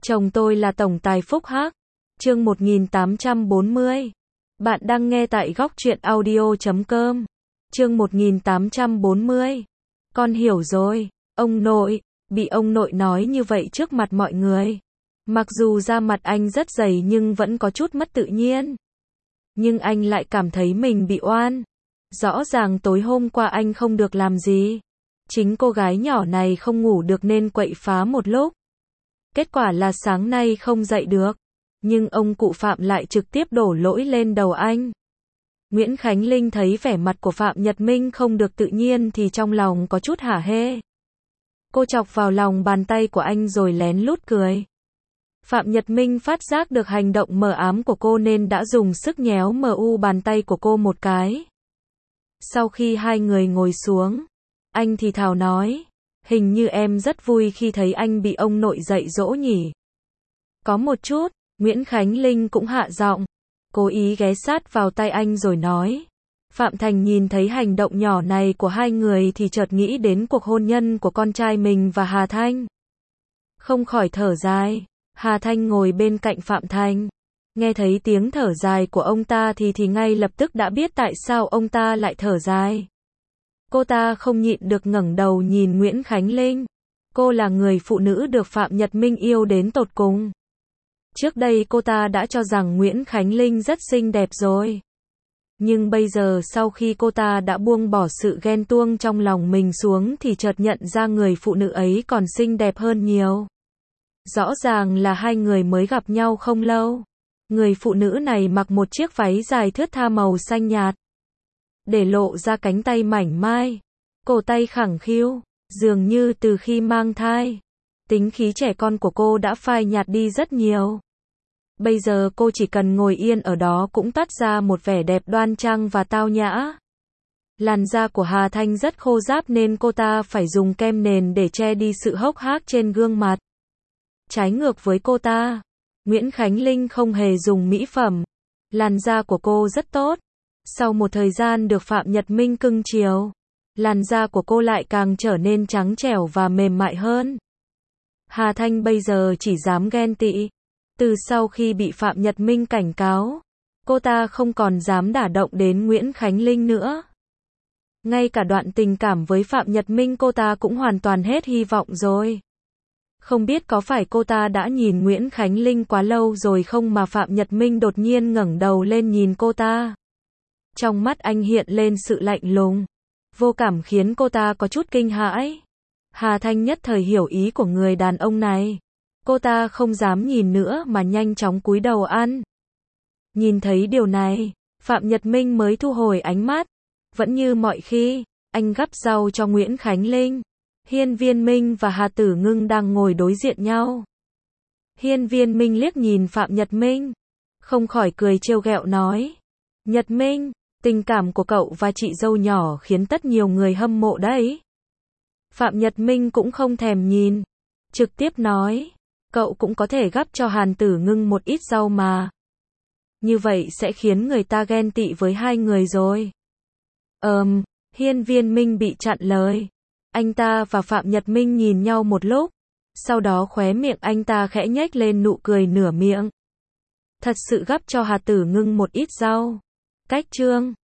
Chồng tôi là tổng tài Phúc Hắc. Chương 1840. Bạn đang nghe tại góc truyện audio.com. Chương 1840. Con hiểu rồi, ông nội. Bị ông nội nói như vậy trước mặt mọi người. Mặc dù da mặt anh rất dày nhưng vẫn có chút mất tự nhiên. Nhưng anh lại cảm thấy mình bị oan. Rõ ràng tối hôm qua anh không được làm gì. Chính cô gái nhỏ này không ngủ được nên quậy phá một lúc. Kết quả là sáng nay không dậy được. Nhưng ông cụ Phạm lại trực tiếp đổ lỗi lên đầu anh. Nguyễn Khánh Linh thấy vẻ mặt của Phạm Nhật Minh không được tự nhiên thì trong lòng có chút hả hê. Cô chọc vào lòng bàn tay của anh rồi lén lút cười. Phạm Nhật Minh phát giác được hành động mờ ám của cô nên đã dùng sức nhéo bàn tay của cô một cái. Sau khi hai người ngồi xuống, anh thì thào nói, hình như em rất vui khi thấy anh bị ông nội dạy dỗ nhỉ. Có một chút, Nguyễn Khánh Linh cũng hạ giọng, cố ý ghé sát vào tay anh rồi nói. Phạm Thành nhìn thấy hành động nhỏ này của hai người thì chợt nghĩ đến cuộc hôn nhân của con trai mình và Hà Thanh. Không khỏi thở dài. Hà Thanh ngồi bên cạnh Phạm Thành. Nghe thấy tiếng thở dài của ông ta thì ngay lập tức đã biết tại sao ông ta lại thở dài. Cô ta không nhịn được ngẩng đầu nhìn Nguyễn Khánh Linh. Cô là người phụ nữ được Phạm Nhật Minh yêu đến tột cùng. Trước đây cô ta đã cho rằng Nguyễn Khánh Linh rất xinh đẹp rồi. Nhưng bây giờ sau khi cô ta đã buông bỏ sự ghen tuông trong lòng mình xuống thì chợt nhận ra người phụ nữ ấy còn xinh đẹp hơn nhiều. Rõ ràng là hai người mới gặp nhau không lâu. Người phụ nữ này mặc một chiếc váy dài thướt tha màu xanh nhạt, để lộ ra cánh tay mảnh mai, cổ tay khẳng khiu, dường như từ khi mang thai, tính khí trẻ con của cô đã phai nhạt đi rất nhiều. Bây giờ cô chỉ cần ngồi yên ở đó cũng toát ra một vẻ đẹp đoan trang và tao nhã. Làn da của Hà Thanh rất khô ráp nên cô ta phải dùng kem nền để che đi sự hốc hác trên gương mặt. Trái ngược với cô ta, Nguyễn Khánh Linh không hề dùng mỹ phẩm. Làn da của cô rất tốt. Sau một thời gian được Phạm Nhật Minh cưng chiều, làn da của cô lại càng trở nên trắng trẻo và mềm mại hơn. Hà Thanh bây giờ chỉ dám ghen tị. Từ sau khi bị Phạm Nhật Minh cảnh cáo, cô ta không còn dám đả động đến Nguyễn Khánh Linh nữa. Ngay cả đoạn tình cảm với Phạm Nhật Minh cô ta cũng hoàn toàn hết hy vọng rồi. Không biết có phải cô ta đã nhìn Nguyễn Khánh Linh quá lâu rồi không mà Phạm Nhật Minh đột nhiên ngẩng đầu lên nhìn cô ta. Trong mắt anh hiện lên sự lạnh lùng, vô cảm khiến cô ta có chút kinh hãi. Hà Thanh nhất thời hiểu ý của người đàn ông này. Cô ta không dám nhìn nữa mà nhanh chóng cúi đầu ăn. Nhìn thấy điều này, Phạm Nhật Minh mới thu hồi ánh mắt. Vẫn như mọi khi, anh gắp rau cho Nguyễn Khánh Linh. Hiên Viên Minh và Hà Tử Ngưng đang ngồi đối diện nhau. Hiên Viên Minh liếc nhìn Phạm Nhật Minh, không khỏi cười trêu ghẹo nói. Nhật Minh, tình cảm của cậu và chị dâu nhỏ khiến tất nhiều người hâm mộ đấy. Phạm Nhật Minh cũng không thèm nhìn, trực tiếp nói. Cậu cũng có thể gắp cho Hàn Tử Ngưng một ít rau mà. Như vậy sẽ khiến người ta ghen tị với hai người rồi. Hiên Viên Minh bị chặn lời. Anh ta và Phạm Nhật Minh nhìn nhau một lúc. Sau đó khóe miệng anh ta khẽ nhếch lên nụ cười nửa miệng. Thật sự gắp cho Hà Tử Ngưng một ít rau. Cách chương